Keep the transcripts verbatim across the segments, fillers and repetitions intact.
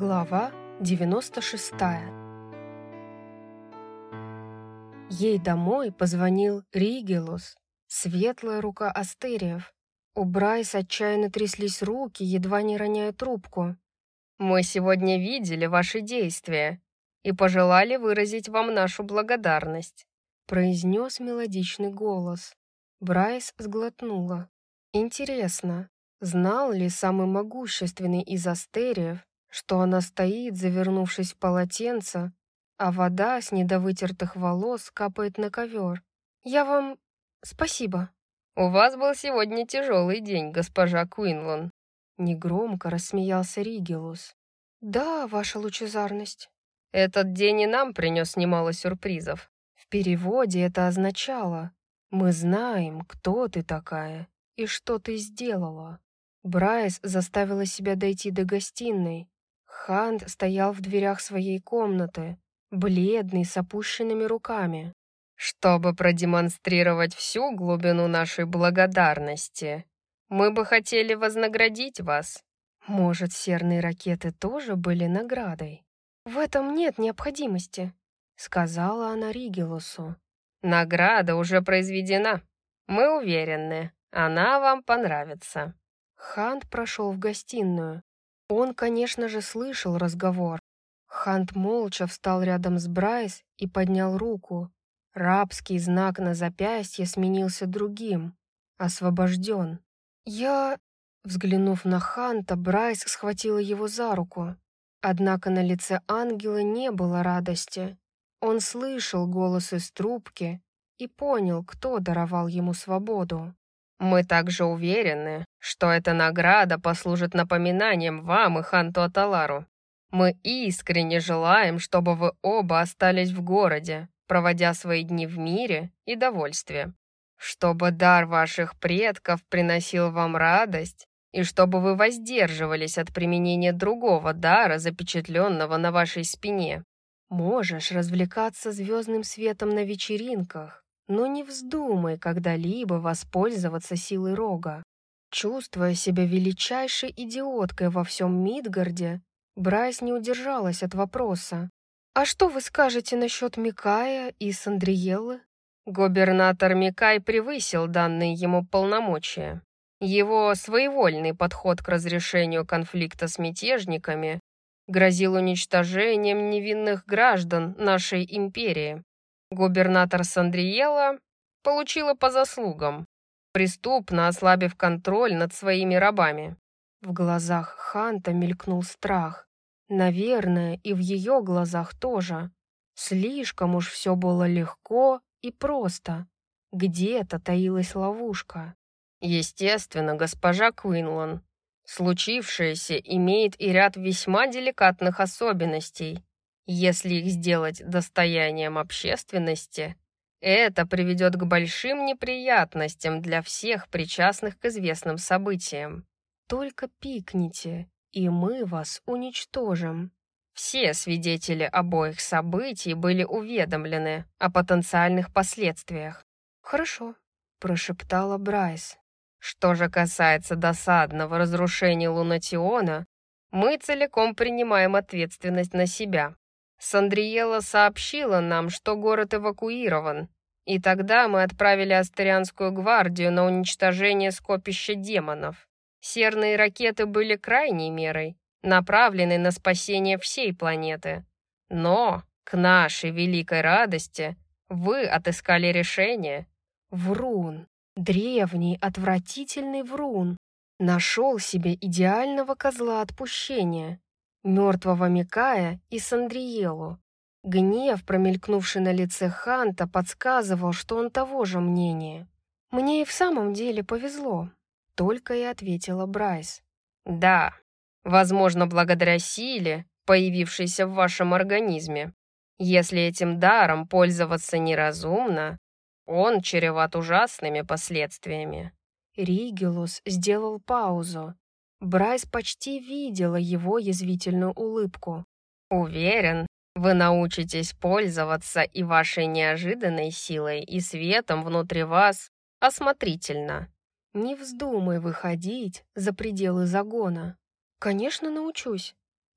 Глава девяносто шестая. Ей домой позвонил Ригелус, светлая рука Астериев. У Брайс отчаянно тряслись руки, едва не роняя трубку. «Мы сегодня видели ваши действия и пожелали выразить вам нашу благодарность», произнес мелодичный голос. Брайс сглотнула. Интересно, знал ли самый могущественный из Астериев, что она стоит, завернувшись в полотенце, а вода с недовытертых волос капает на ковер? «Я вам... спасибо». «У вас был сегодня тяжелый день, госпожа Куинлан», негромко рассмеялся Ригелус. «Да, ваша лучезарность». «Этот день и нам принес немало сюрпризов». В переводе это означало: «Мы знаем, кто ты такая и что ты сделала». Брайс заставила себя дойти до гостиной. Хант стоял в дверях своей комнаты, бледный, с опущенными руками. «Чтобы продемонстрировать всю глубину нашей благодарности, мы бы хотели вознаградить вас». Может, серные ракеты тоже были наградой? «В этом нет необходимости», — сказала она Ригелусу. «Награда уже произведена. Мы уверены, она вам понравится». Хант прошел в гостиную. Он, конечно же, слышал разговор. Хант молча встал рядом с Брайс и поднял руку. Рабский знак на запястье сменился другим. Освобожден. «Я...» Взглянув на Ханта, Брайс схватила его за руку. Однако на лице ангела не было радости. Он слышал голос из трубки и понял, кто даровал ему свободу. «Мы также уверены, что эта награда послужит напоминанием вам и Ханту Аталару. Мы искренне желаем, чтобы вы оба остались в городе, проводя свои дни в мире и довольстве. Чтобы дар ваших предков приносил вам радость, и чтобы вы воздерживались от применения другого дара, запечатленного на вашей спине. Можешь развлекаться звездным светом на вечеринках, но не вздумай когда-либо воспользоваться силой рога». Чувствуя себя величайшей идиоткой во всем Мидгарде, Брайс не удержалась от вопроса. «А что вы скажете насчет Микая и Сандриеллы?» Губернатор Микай превысил данные ему полномочия. Его своевольный подход к разрешению конфликта с мятежниками грозил уничтожением невинных граждан нашей империи. Губернатор Сандриелла получила по заслугам, преступно ослабив контроль над своими рабами. В глазах Ханта мелькнул страх. Наверное, и в ее глазах тоже. Слишком уж все было легко и просто. Где-то таилась ловушка. Естественно, госпожа Куинлан, случившееся имеет и ряд весьма деликатных особенностей. Если их сделать достоянием общественности, это приведет к большим неприятностям для всех причастных к известным событиям. Только пикните, и мы вас уничтожим. Все свидетели обоих событий были уведомлены о потенциальных последствиях. «Хорошо», — прошептала Брайс. Что же касается досадного разрушения Лунатиона, мы целиком принимаем ответственность на себя. Сандриелла сообщила нам, что город эвакуирован, и тогда мы отправили Астерианскую гвардию на уничтожение скопища демонов. Серные ракеты были крайней мерой, направленной на спасение всей планеты. Но, к нашей великой радости, вы отыскали решение. Врун, древний, отвратительный врун, нашел себе идеального козла отпущения, мертвого Микая и Сандриелу. Гнев, промелькнувший на лице Ханта, подсказывал, что он того же мнения. «Мне и в самом деле повезло», — только и ответила Брайс. «Да, возможно, благодаря силе, появившейся в вашем организме. Если этим даром пользоваться неразумно, он чреват ужасными последствиями». Ригелус сделал паузу. Брайс почти видела его язвительную улыбку. «Уверен, вы научитесь пользоваться и вашей неожиданной силой, и светом внутри вас осмотрительно». «Не вздумай выходить за пределы загона». «Конечно, научусь», —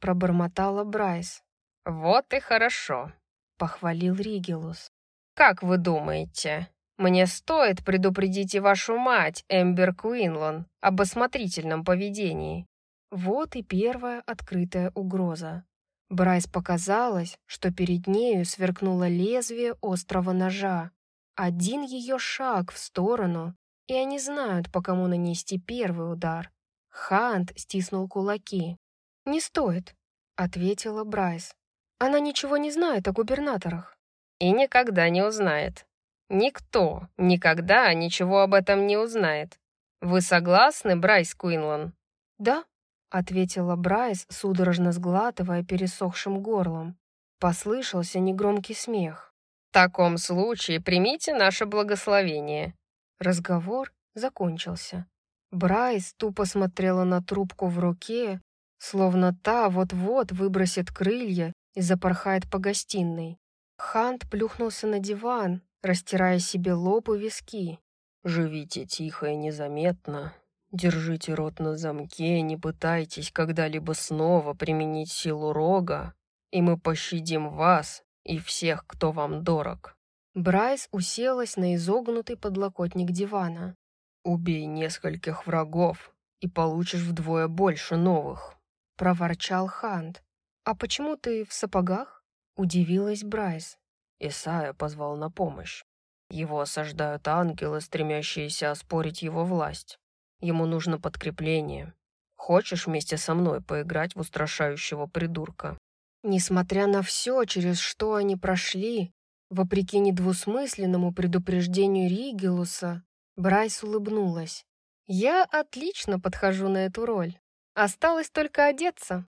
пробормотала Брайс. «Вот и хорошо», — похвалил Ригелус. «Как вы думаете, мне стоит предупредить и вашу мать, Эмбер Куинлон, об осмотрительном поведении?» Вот и первая открытая угроза. Брайс показалось, что перед нею сверкнуло лезвие острого ножа. Один ее шаг в сторону, и они знают, по кому нанести первый удар. Хант стиснул кулаки. «Не стоит», — ответила Брайс. «Она ничего не знает о губернаторах». «И никогда не узнает. Никто никогда ничего об этом не узнает. Вы согласны, Брайс Куинлон?» «Да», — ответила Брайс, судорожно сглатывая пересохшим горлом. Послышался негромкий смех. «В таком случае примите наше благословение». Разговор закончился. Брайс тупо смотрела на трубку в руке, словно та вот-вот выбросит крылья и запорхает по гостиной. Хант плюхнулся на диван, растирая себе лоб и виски. «Живите тихо и незаметно. Держите рот на замке, не пытайтесь когда-либо снова применить силу рога, и мы пощадим вас и всех, кто вам дорог». Брайс уселась на изогнутый подлокотник дивана. «Убей нескольких врагов, и получишь вдвое больше новых», — проворчал Хант. «А почему ты в сапогах?» — удивилась Брайс. Исайя позвал на помощь. Его осаждают ангелы, стремящиеся оспорить его власть. Ему нужно подкрепление. Хочешь вместе со мной поиграть в устрашающего придурка?» Несмотря на все, через что они прошли, вопреки недвусмысленному предупреждению Ригелуса, Брайс улыбнулась. «Я отлично подхожу на эту роль. Осталось только одеться».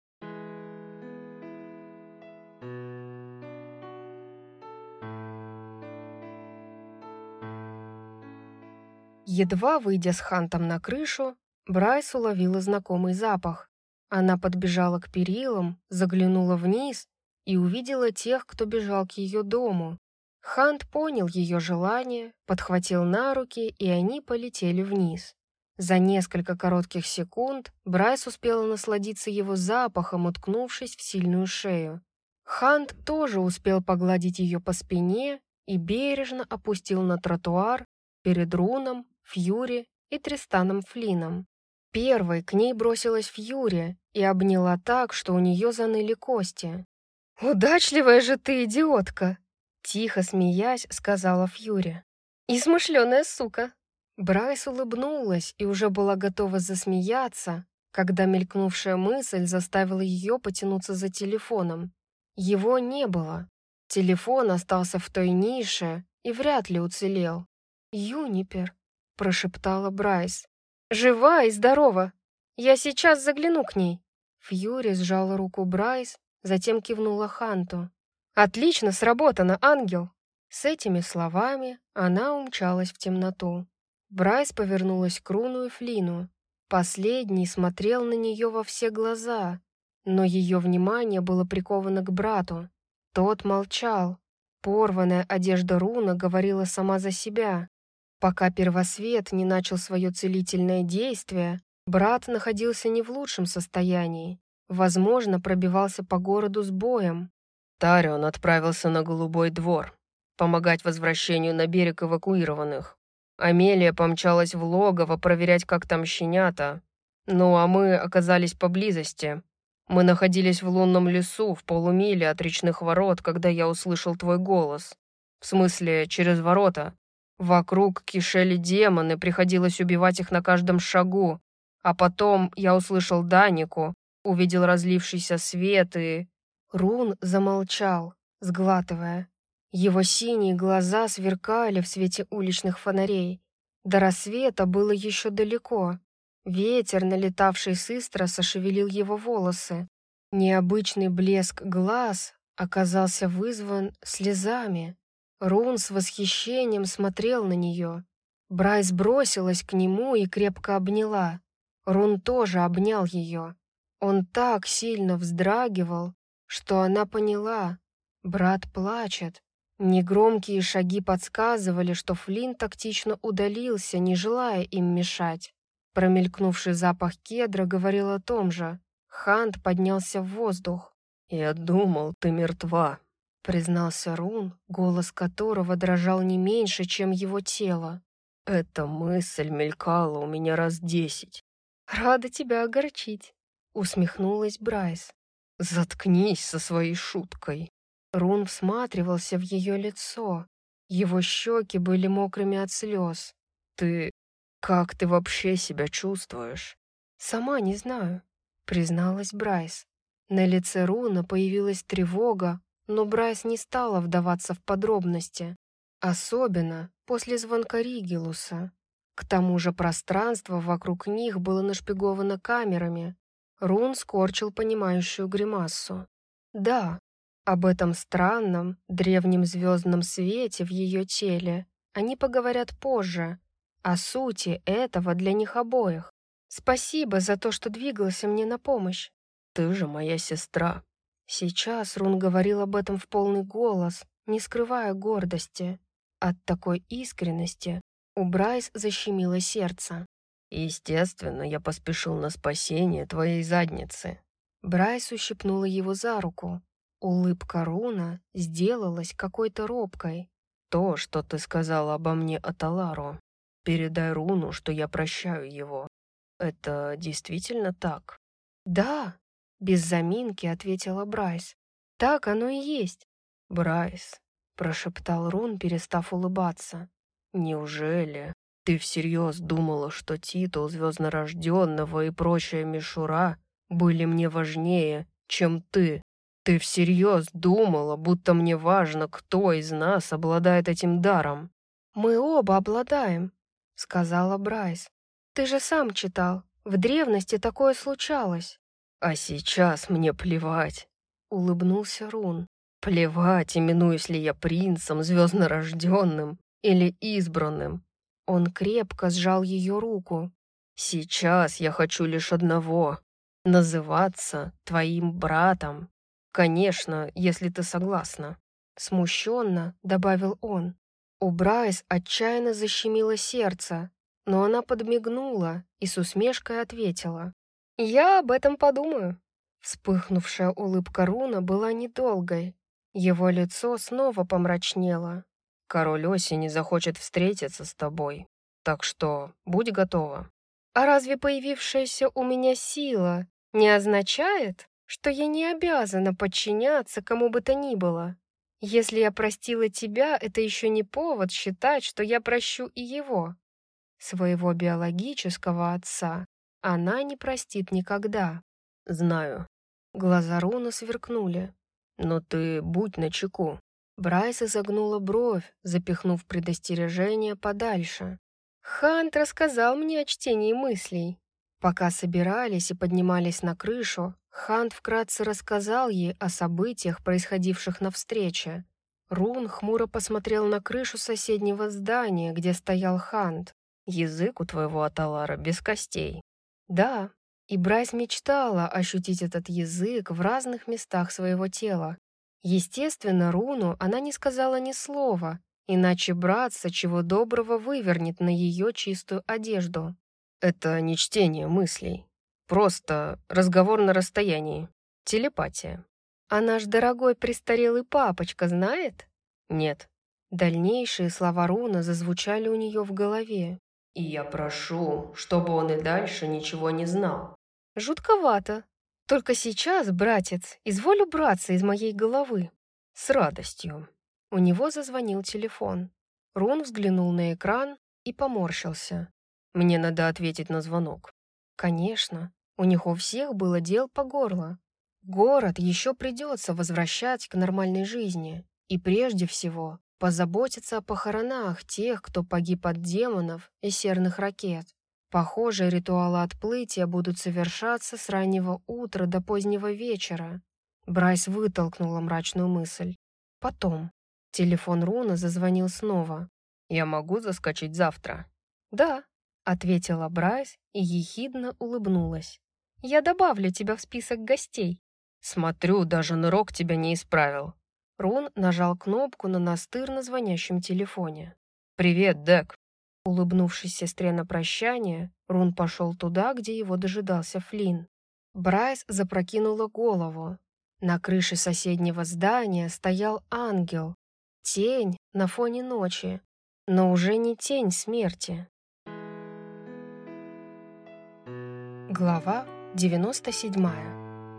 Едва выйдя с Хантом на крышу, Брайс уловила знакомый запах. Она подбежала к перилам, заглянула вниз и увидела тех, кто бежал к ее дому. Хант понял ее желание, подхватил на руки, и они полетели вниз. За несколько коротких секунд Брайс успела насладиться его запахом, уткнувшись в сильную шею. Хант тоже успел погладить ее по спине и бережно опустил на тротуар перед Руном, Фьюри и Тристаном Флином. Первой к ней бросилась Фьюри и обняла так, что у нее заныли кости. «Удачливая же ты, идиотка!» Тихо смеясь, сказала Фьюри. «И смышленая сука!» Брайс улыбнулась и уже была готова засмеяться, когда мелькнувшая мысль заставила ее потянуться за телефоном. Его не было. Телефон остался в той нише и вряд ли уцелел. «Юнипер», — прошептала Брайс. «Жива и здорова! Я сейчас загляну к ней!» Фьюри сжала руку Брайс, затем кивнула Ханту. «Отлично сработано, ангел!» С этими словами она умчалась в темноту. Брайс повернулась к Руну и Флину. Последний смотрел на нее во все глаза, но ее внимание было приковано к брату. Тот молчал. Порванная одежда Руна говорила сама за себя. Пока первосвет не начал свое целительное действие, брат находился не в лучшем состоянии. Возможно, пробивался по городу с боем. Тарион отправился на Голубой двор, помогать возвращению на берег эвакуированных. Амелия помчалась в логово проверять, как там щенята. Ну, а мы оказались поблизости. Мы находились в лунном лесу, в полумиле от речных ворот, когда я услышал твой голос. В смысле, через ворота. Вокруг кишели демоны, приходилось убивать их на каждом шагу. А потом я услышал Данику, увидел разлившийся свет и... Рун замолчал, сглатывая. Его синие глаза сверкали в свете уличных фонарей. До рассвета было еще далеко. Ветер, налетавший с Истроса, шевелил его волосы. Необычный блеск глаз оказался вызван слезами. Рун с восхищением смотрел на нее. Брайс бросилась к нему и крепко обняла. Рун тоже обнял ее. Он так сильно вздрагивал, что она поняла. Брат плачет. Негромкие шаги подсказывали, что Флинн тактично удалился, не желая им мешать. Промелькнувший запах кедра говорил о том же. Хант поднялся в воздух. «Я думал, ты мертва», — признался Рун, голос которого дрожал не меньше, чем его тело. «Эта мысль мелькала у меня раз десять». «Рада тебя огорчить», — усмехнулась Брайс. «Заткнись со своей шуткой». Рун всматривался в ее лицо. Его щеки были мокрыми от слез. «Ты... как ты вообще себя чувствуешь?» «Сама не знаю», — призналась Брайс. На лице Руна появилась тревога, но Брайс не стала вдаваться в подробности. Особенно после звонка Ригелуса. К тому же пространство вокруг них было нашпиговано камерами. Рун скорчил понимающую гримассу. Да, об этом странном, древнем звездном свете в ее теле они поговорят позже, о сути этого для них обоих. Спасибо за то, что двигался мне на помощь. Ты же моя сестра. Сейчас Рун говорил об этом в полный голос, не скрывая гордости. От такой искренности у Брайс защемило сердце. Естественно, я поспешил на спасение твоей задницы. Брайс ущипнула его за руку. Улыбка Руна сделалась какой-то робкой. То, что ты сказала обо мне Аталару, передай Руну, что я прощаю его. Это действительно так? Да, без заминки ответила Брайс. Так оно и есть. Брайс, прошептал Рун, перестав улыбаться. Неужели ты всерьез думала, что титул звезднорожденного и прочая мишура были мне важнее, чем ты? Ты всерьез думала, будто мне важно, кто из нас обладает этим даром? Мы оба обладаем, сказала Брайс. Ты же сам читал, в древности такое случалось. А сейчас мне плевать, улыбнулся Рун. Плевать, именуюсь ли я принцем, звезднорожденным или избранным. Он крепко сжал ее руку. Сейчас я хочу лишь одного — называться твоим братом. Конечно, если ты согласна. Смущенно добавил он. У Брайс отчаянно защемило сердце, но она подмигнула и с усмешкой ответила. «Я об этом подумаю». Вспыхнувшая улыбка Руна была недолгой. Его лицо снова помрачнело. «Король Осени захочет встретиться с тобой, так что будь готова». «А разве появившаяся у меня сила не означает, что я не обязана подчиняться кому бы то ни было? Если я простила тебя, это еще не повод считать, что я прощу и его. Своего биологического отца она не простит никогда». «Знаю». Глаза Руна сверкнули. «Но ты будь начеку». Брайс изогнула бровь, запихнув предостережение подальше. «Хант рассказал мне о чтении мыслей». Пока собирались и поднимались на крышу, Хант вкратце рассказал ей о событиях, происходивших на встрече. Рун хмуро посмотрел на крышу соседнего здания, где стоял Хант. «Язык у твоего Аталара без костей». Да, и Брайс мечтала ощутить этот язык в разных местах своего тела. Естественно, Руну она не сказала ни слова, иначе братца чего доброго вывернет на ее чистую одежду. «Это не чтение мыслей. Просто разговор на расстоянии. Телепатия». «А наш дорогой престарелый папочка знает?» «Нет». Дальнейшие слова Руна зазвучали у нее в голове. «И я прошу, чтобы он и дальше ничего не знал». «Жутковато. Только сейчас, братец, изволь убраться из моей головы». «С радостью». У него зазвонил телефон. Рун взглянул на экран и поморщился. «Мне надо ответить на звонок». Конечно, у них у всех было дел по горло. Город еще придется возвращать к нормальной жизни. И прежде всего позаботиться о похоронах тех, кто погиб от демонов и серных ракет. Похоже, ритуалы отплытия будут совершаться с раннего утра до позднего вечера. Брайс вытолкнула мрачную мысль. Потом. Телефон Руна зазвонил снова. «Я могу заскочить завтра?» «Да», — ответила Брайс и ехидно улыбнулась. «Я добавлю тебя в список гостей». «Смотрю, даже нырок тебя не исправил». Рун нажал кнопку на настырно звонящем телефоне. «Привет, Дек». Улыбнувшись сестре на прощание, Рун пошел туда, где его дожидался Флинн. Брайс запрокинула голову. На крыше соседнего здания стоял ангел. Тень на фоне ночи, но уже не тень смерти. Глава девяносто седьмая.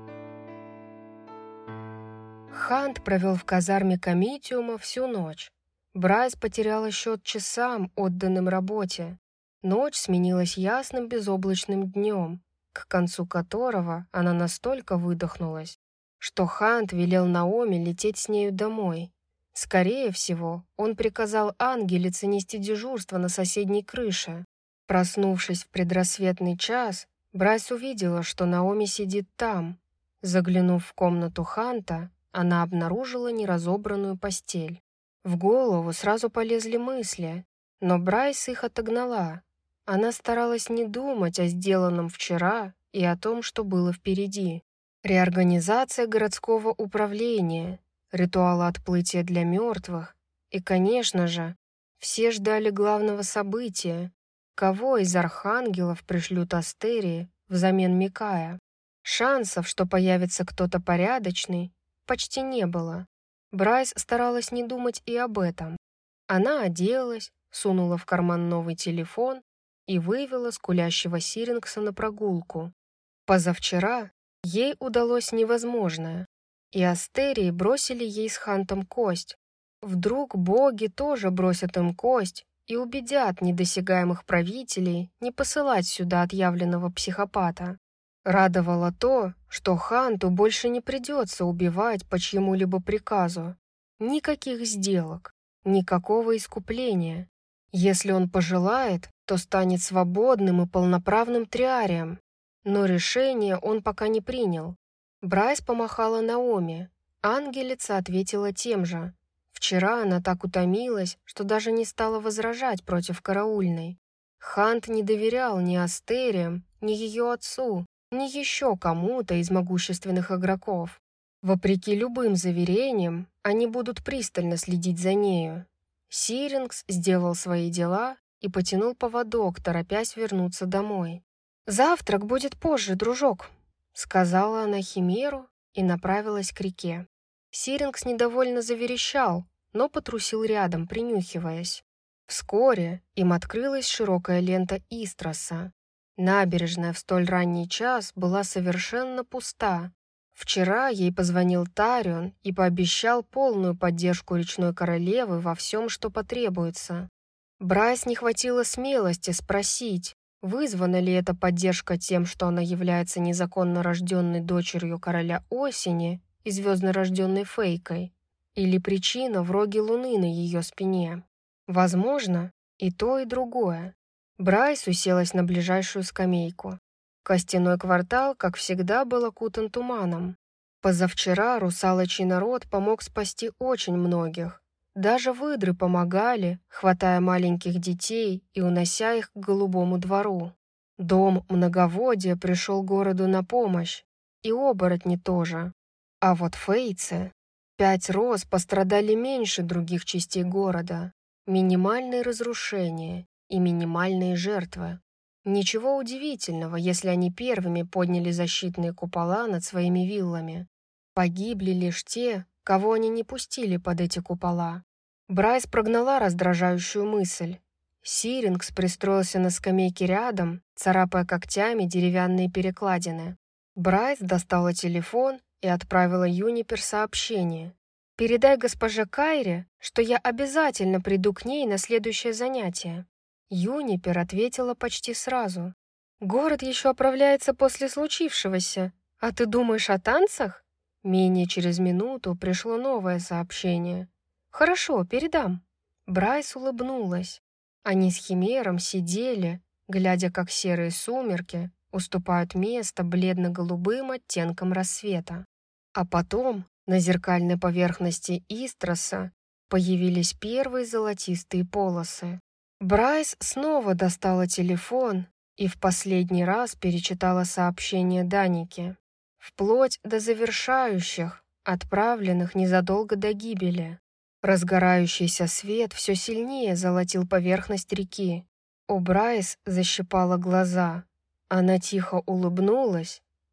Хант провел в казарме комитиума всю ночь. Брайс потеряла счет часам, отданным работе. Ночь сменилась ясным безоблачным днем, к концу которого она настолько выдохнулась, что Хант велел Наоми лететь с нею домой. Скорее всего, он приказал ангелице нести дежурство на соседней крыше. Проснувшись в предрассветный час, Брайс увидела, что Наоми сидит там. Заглянув в комнату Ханта, она обнаружила неразобранную постель. В голову сразу полезли мысли, но Брайс их отогнала. Она старалась не думать о сделанном вчера и о том, что было впереди. Реорганизация городского управления, ритуал отплытия для мертвых и, конечно же, все ждали главного события. Кого из архангелов пришлют Астерии взамен Микая? Шансов, что появится кто-то порядочный, почти не было. Брайс старалась не думать и об этом. Она оделась, сунула в карман новый телефон и вывела скулящего Сирингса на прогулку. Позавчера ей удалось невозможное, и Астерии бросили ей с Хантом кость. Вдруг боги тоже бросят им кость и убедят недосягаемых правителей не посылать сюда отъявленного психопата. Радовало то, что Ханту больше не придется убивать по чьему-либо приказу. Никаких сделок, никакого искупления. Если он пожелает, то станет свободным и полноправным триарием. Но решение он пока не принял. Брайс помахала Наоми. Ангелица ответила тем же. Вчера она так утомилась, что даже не стала возражать против караульной. Хант не доверял ни Астериям, ни ее отцу, ни еще кому-то из могущественных игроков. Вопреки любым заверениям, они будут пристально следить за нею. Сирингс сделал свои дела и потянул поводок, торопясь вернуться домой. «Завтрак будет позже, дружок», — сказала она Химеру и направилась к реке. Сирингс недовольно заверещал, но потрусил рядом, принюхиваясь. Вскоре им открылась широкая лента Истроса. Набережная в столь ранний час была совершенно пуста. Вчера ей позвонил Тарион и пообещал полную поддержку речной королевы во всем, что потребуется. Брайс не хватило смелости спросить, вызвана ли эта поддержка тем, что она является незаконно рожденной дочерью короля осени и звездно-рожденной Фейкой, или причина в роге луны на ее спине. Возможно, и то, и другое. Брайс уселась на ближайшую скамейку. Костяной квартал, как всегда, был окутан туманом. Позавчера русалочий народ помог спасти очень многих. Даже выдры помогали, хватая маленьких детей и унося их к голубому двору. Дом многоводья пришел городу на помощь, и оборотни тоже. А вот фейцы, пять роз пострадали меньше других частей города. Минимальные разрушения и минимальные жертвы. Ничего удивительного, если они первыми подняли защитные купола над своими виллами. Погибли лишь те, кого они не пустили под эти купола. Брайс прогнала раздражающую мысль. Сирингс пристроился на скамейке рядом, царапая когтями деревянные перекладины. Брайс достала телефон и отправила Юнипер сообщение. «Передай госпоже Кайре, что я обязательно приду к ней на следующее занятие». Юнипер ответила почти сразу. «Город еще оправляется после случившегося. А ты думаешь о танцах?» Менее через минуту пришло новое сообщение. «Хорошо, передам». Брайс улыбнулась. Они с Химером сидели, глядя, как серые сумерки уступают место бледно-голубым оттенкам рассвета. А потом на зеркальной поверхности Истроса появились первые золотистые полосы. Брайс снова достала телефон и в последний раз перечитала сообщение Даники, вплоть до завершающих, отправленных незадолго до гибели. Разгорающийся свет все сильнее золотил поверхность реки. У Брайс защипала глаза. Она тихо улыбнулась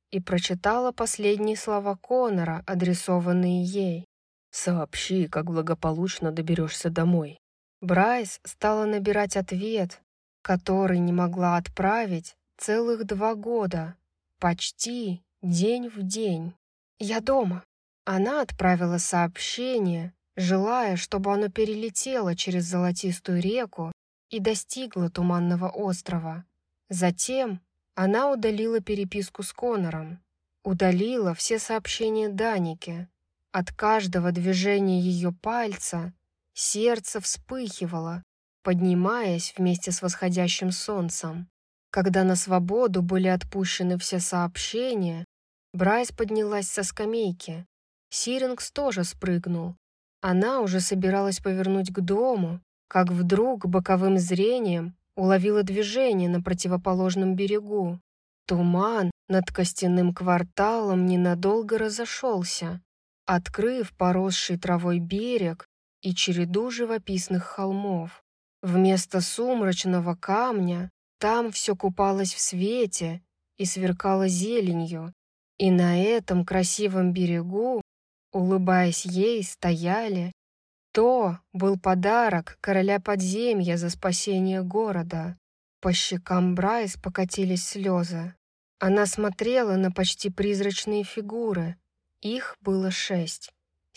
и прочитала последние слова Конора, адресованные ей. «Сообщи, как благополучно доберешься домой». Брайс стала набирать ответ, который не могла отправить целых два года, почти день в день. «Я дома». Она отправила сообщение, желая, чтобы оно перелетело через Золотистую реку и достигло Туманного острова. Затем она удалила переписку с Конором, удалила все сообщения Данике. От каждого движения ее пальца сердце вспыхивало, поднимаясь вместе с восходящим солнцем. Когда на свободу были отпущены все сообщения, Брайс поднялась со скамейки. Сирингс тоже спрыгнул. Она уже собиралась повернуть к дому, как вдруг боковым зрением уловила движение на противоположном берегу. Туман над костяным кварталом ненадолго разошелся, открыв поросший травой берег и череду живописных холмов. Вместо сумрачного камня там все купалось в свете и сверкало зеленью, и на этом красивом берегу, улыбаясь ей, стояли. То был подарок короля подземья за спасение города. По щекам Брайс покатились слезы. Она смотрела на почти призрачные фигуры. Их было шесть.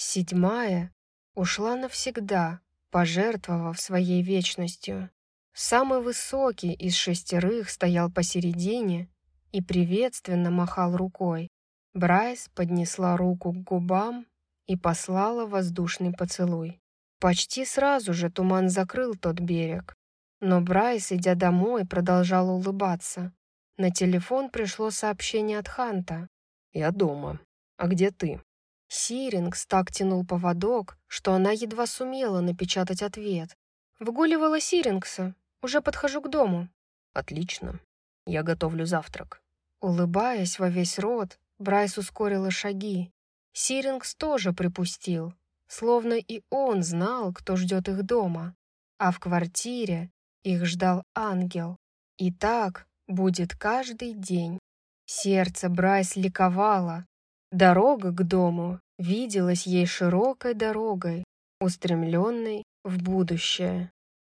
Седьмая ушла навсегда, пожертвовав своей вечностью. Самый высокий из шестерых стоял посередине и приветственно махал рукой. Брайс поднесла руку к губам и послала воздушный поцелуй. Почти сразу же туман закрыл тот берег, но Брайс, идя домой, продолжала улыбаться. На телефон пришло сообщение от Ханта. «Я дома. А где ты?» Сирингс так тянул поводок, что она едва сумела напечатать ответ. «Выгуливала Сирингса. Уже подхожу к дому». «Отлично. Я готовлю завтрак». Улыбаясь во весь рот, Брайс ускорила шаги. Сирингс тоже припустил, словно и он знал, кто ждет их дома. А в квартире их ждал ангел. И так будет каждый день. Сердце Брайс ликовало. Дорога к дому виделась ей широкой дорогой, устремленной в будущее.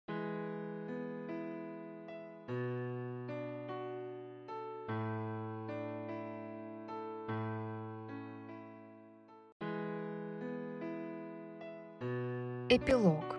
Эпилог.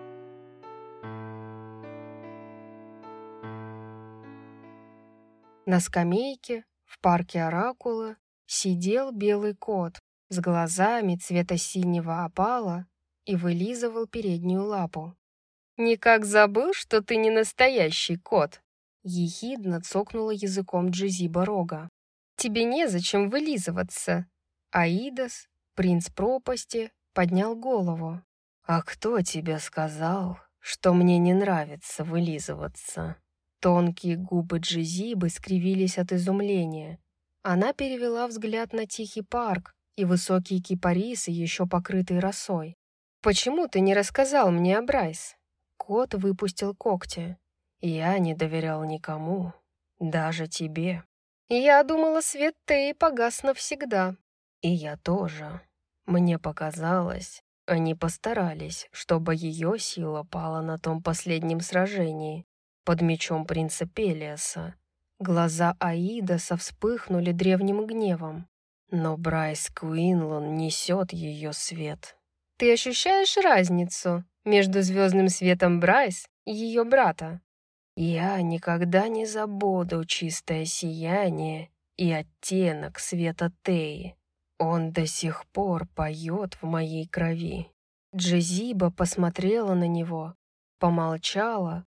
На скамейке в парке Оракула сидел белый кот с глазами цвета синего опала и вылизывал переднюю лапу. «Никак забыл, что ты не настоящий кот?» Ехидно цокнула языком Джезиба Рога. «Тебе незачем вылизываться». Аидас, принц пропасти, поднял голову. «А кто тебе сказал, что мне не нравится вылизываться?» Тонкие губы Джезибы скривились от изумления. Она перевела взгляд на тихий парк и высокие кипарисы, еще покрытые росой. «Почему ты не рассказал мне о Брайс?» Кот выпустил когти. «Я не доверял никому, даже тебе». «Я думала, свет Теи погас навсегда». «И я тоже. Мне показалось, они постарались, чтобы ее сила пала на том последнем сражении под мечом принца Пелиаса». Глаза Аидаса вспыхнули древним гневом. «Но Брайс Куинлон несет ее свет». «Ты ощущаешь разницу между звездным светом Брайс и ее брата?» «Я никогда не забуду чистое сияние и оттенок света Теи. Он до сих пор поет в моей крови». Джезиба посмотрела на него, помолчала,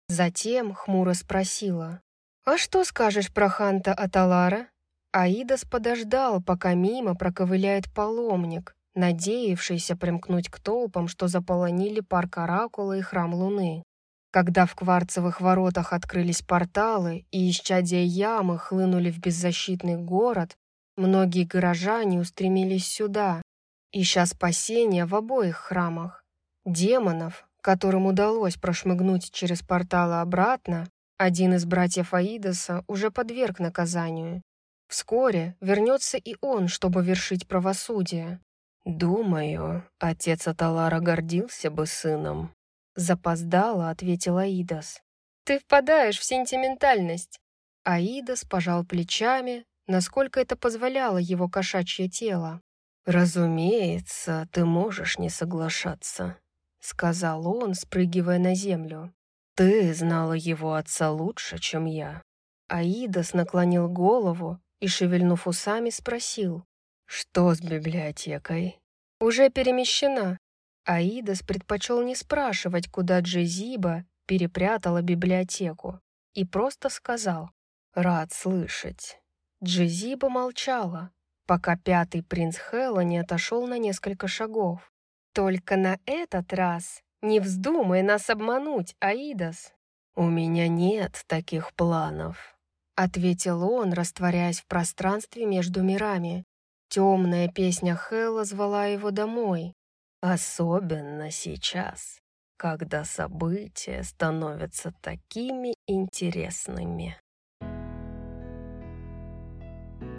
затем хмуро спросила: «А что скажешь про Ханта Аталара?» Аидас подождал, пока мимо проковыляет паломник, надеявшийся примкнуть к толпам, что заполонили парк Оракула и храм Луны. Когда в кварцевых воротах открылись порталы и исчадия ямы хлынули в беззащитный город, многие горожане устремились сюда, ища спасения в обоих храмах. Демонов, которым удалось прошмыгнуть через порталы обратно, один из братьев Аидаса уже подверг наказанию. Вскоре вернется и он, чтобы вершить правосудие. «Думаю, отец Аталара гордился бы сыном», — запоздало ответил Аидас. «Ты впадаешь в сентиментальность». Аидас пожал плечами, насколько это позволяло его кошачье тело. «Разумеется, ты можешь не соглашаться», — сказал он, спрыгивая на землю. «Ты знала его отца лучше, чем я». Аидас наклонил голову и, шевельнув усами, спросил: «Что с библиотекой?» «Уже перемещена». Аидас предпочел не спрашивать, куда Джезиба перепрятала библиотеку, и просто сказал: «Рад слышать». Джезиба молчала, пока пятый принц Хэлла не отошел на несколько шагов. «Только на этот раз не вздумай нас обмануть, Аидас». «У меня нет таких планов», — ответил он, растворяясь в пространстве между мирами. Темная песня Хэлла звала его домой. «Особенно сейчас, когда события становятся такими интересными».